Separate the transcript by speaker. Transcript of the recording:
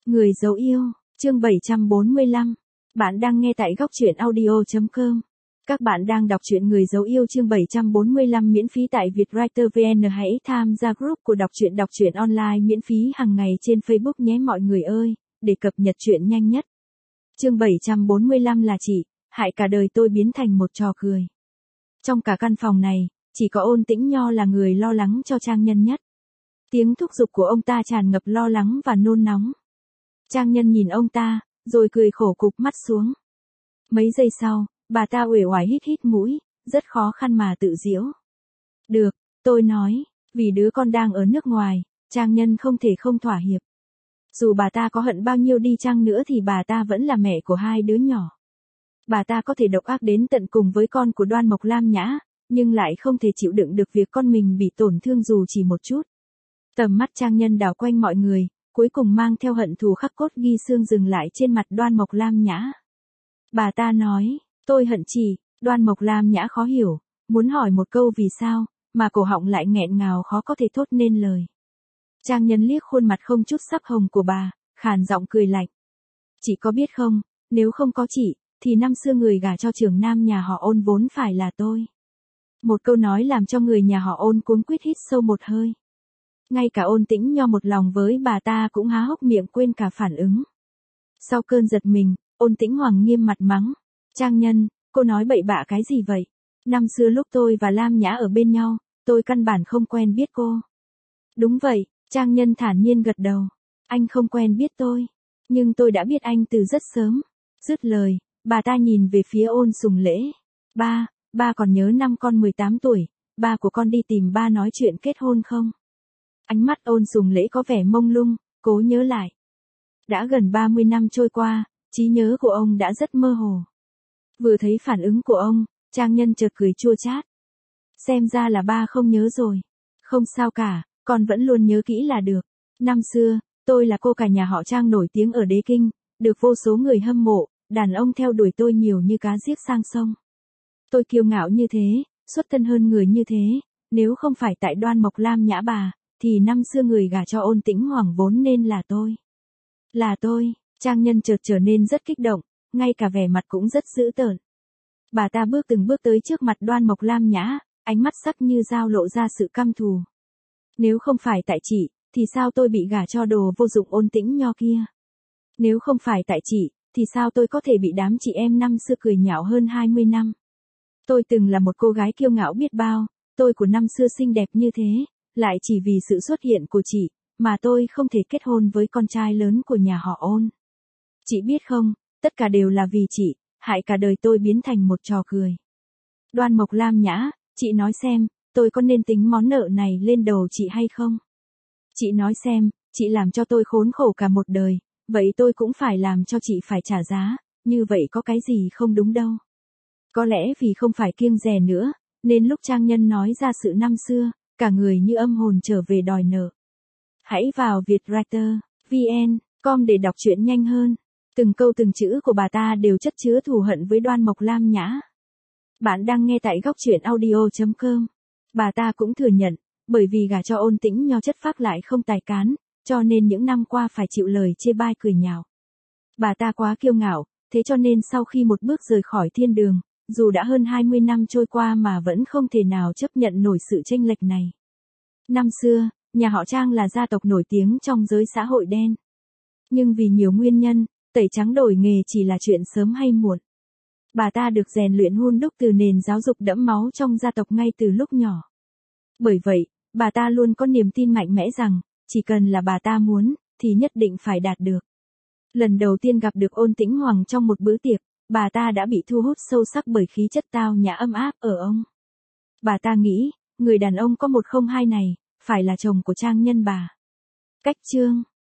Speaker 1: Người dấu yêu, chương 745. Bạn đang nghe tại góc truyện audio.com. Các bạn đang đọc truyện Người dấu yêu chương 745 miễn phí tại Vietwriter VN. Hãy tham gia group của đọc truyện online miễn phí hàng ngày trên Facebook nhé mọi người ơi, để cập nhật truyện nhanh nhất. Chương 745 là chị, hại cả đời tôi biến thành một trò cười. Trong cả căn phòng này, chỉ có Ôn Tĩnh Nho là người lo lắng cho Trang Nhân nhất. Tiếng thúc giục của ông ta tràn ngập lo lắng và nôn nóng. Trang Nhân nhìn ông ta, rồi cười khổ cụp mắt xuống. Mấy giây sau, bà ta uể oải hít hít mũi, rất khó khăn mà tự giễu. Được, tôi nói, vì đứa con đang ở nước ngoài, Trang Nhân không thể không thỏa hiệp. Dù bà ta có hận bao nhiêu đi chăng nữa thì bà ta vẫn là mẹ của hai đứa nhỏ. Bà ta có thể độc ác đến tận cùng với con của Đoan Mộc Lam Nhã, nhưng lại không thể chịu đựng được việc con mình bị tổn thương dù chỉ một chút. Tầm mắt Trang Nhân đảo quanh mọi người, cuối cùng mang theo hận thù khắc cốt ghi xương dừng lại trên mặt Đoan Mộc Lam Nhã. Bà ta nói, tôi hận chị. Đoan Mộc Lam Nhã khó hiểu, muốn hỏi một câu vì sao, mà cổ họng lại nghẹn ngào khó có thể thốt nên lời. Trang Nhân liếc khuôn mặt không chút sắc hồng của bà, khàn giọng cười lạnh. Chị có biết không, nếu không có chị, thì năm xưa người gả cho trưởng nam nhà họ Ôn vốn phải là tôi. Một câu nói làm cho người nhà họ Ôn cuống quýt hít sâu một hơi. Ngay cả Ôn Tĩnh Nho một lòng với bà ta cũng há hốc miệng quên cả phản ứng. Sau cơn giật mình, Ôn Tĩnh Hoàng nghiêm mặt mắng. Trang Nhân, cô nói bậy bạ cái gì vậy? Năm xưa lúc tôi và Lam Nhã ở bên nhau, tôi căn bản không quen biết cô. Đúng vậy, Trang Nhân thản nhiên gật đầu. Anh không quen biết tôi, nhưng tôi đã biết anh từ rất sớm. Dứt lời, bà ta nhìn về phía Ôn Sùng Lễ. Ba còn nhớ năm con 18 tuổi, ba của con đi tìm ba nói chuyện kết hôn không? Ánh mắt Ôn Sùng Lễ có vẻ mông lung, cố nhớ lại. Đã gần 30 năm trôi qua, trí nhớ của ông đã rất mơ hồ. Vừa thấy phản ứng của ông, Trang Nhân chợt cười chua chát. Xem ra là ba không nhớ rồi. Không sao cả, con vẫn luôn nhớ kỹ là được. Năm xưa, tôi là cô cả nhà họ Trang nổi tiếng ở Đế Kinh, được vô số người hâm mộ, đàn ông theo đuổi tôi nhiều như cá giết sang sông. Tôi kiêu ngạo như thế, xuất thân hơn người như thế, nếu không phải tại Đoan Mộc Lam Nhã bà, thì năm xưa người gả cho Ôn Tĩnh Hoàng vốn nên là tôi. Là tôi. Trang Nhân chợt trở nên rất kích động, ngay cả vẻ mặt cũng rất dữ tợn. Bà ta từng bước tới trước mặt Đoan Mộc Lam Nhã, ánh mắt sắc như dao lộ ra sự căm thù. Nếu không phải tại chị, thì sao tôi bị gả cho đồ vô dụng Ôn Tĩnh Nho kia? Nếu không phải tại chị, thì sao tôi có thể bị đám chị em năm xưa cười nhạo hơn 20 năm? Tôi từng là một cô gái kiêu ngạo biết bao, tôi của năm xưa xinh đẹp như thế, lại chỉ vì sự xuất hiện của chị, mà tôi không thể kết hôn với con trai lớn của nhà họ Ôn. Chị biết không, tất cả đều là vì chị, hại cả đời tôi biến thành một trò cười. Đoan Mộc Lam Nhã, chị nói xem, tôi có nên tính món nợ này lên đầu chị hay không? Chị nói xem, chị làm cho tôi khốn khổ cả một đời, vậy tôi cũng phải làm cho chị phải trả giá, như vậy có cái gì không đúng đâu. Có lẽ vì không phải kiêng dè nữa, nên lúc Trang Nhân nói ra sự năm xưa, cả người như âm hồn trở về đòi nợ. Hãy vào Vietwriter VN.com để đọc truyện nhanh hơn. Từng câu từng chữ của bà ta đều chất chứa thù hận với Đoan Mộc Lam Nhã. Bạn đang nghe tại góc truyện audio.com. Bà ta cũng thừa nhận, bởi vì gả cho Ôn Tĩnh Nho chất phác lại không tài cán, cho nên những năm qua phải chịu lời chê bai cười nhạo. Bà ta quá kiêu ngạo, thế cho nên sau khi một bước rời khỏi thiên đường, dù đã hơn 20 năm trôi qua mà vẫn không thể nào chấp nhận nổi sự chênh lệch này. Năm xưa, nhà họ Trang là gia tộc nổi tiếng trong giới xã hội đen. Nhưng vì nhiều nguyên nhân, tẩy trắng đổi nghề chỉ là chuyện sớm hay muộn. Bà ta được rèn luyện hun đúc từ nền giáo dục đẫm máu trong gia tộc ngay từ lúc nhỏ. Bởi vậy, bà ta luôn có niềm tin mạnh mẽ rằng, chỉ cần là bà ta muốn, thì nhất định phải đạt được. Lần đầu tiên gặp được Ôn Tĩnh Hoàng trong một bữa tiệc, bà ta đã bị thu hút sâu sắc bởi khí chất tao nhã ấm áp ở ông. Bà ta nghĩ, người đàn ông có 102 này, phải là chồng của Trang Nhân bà. Cách chương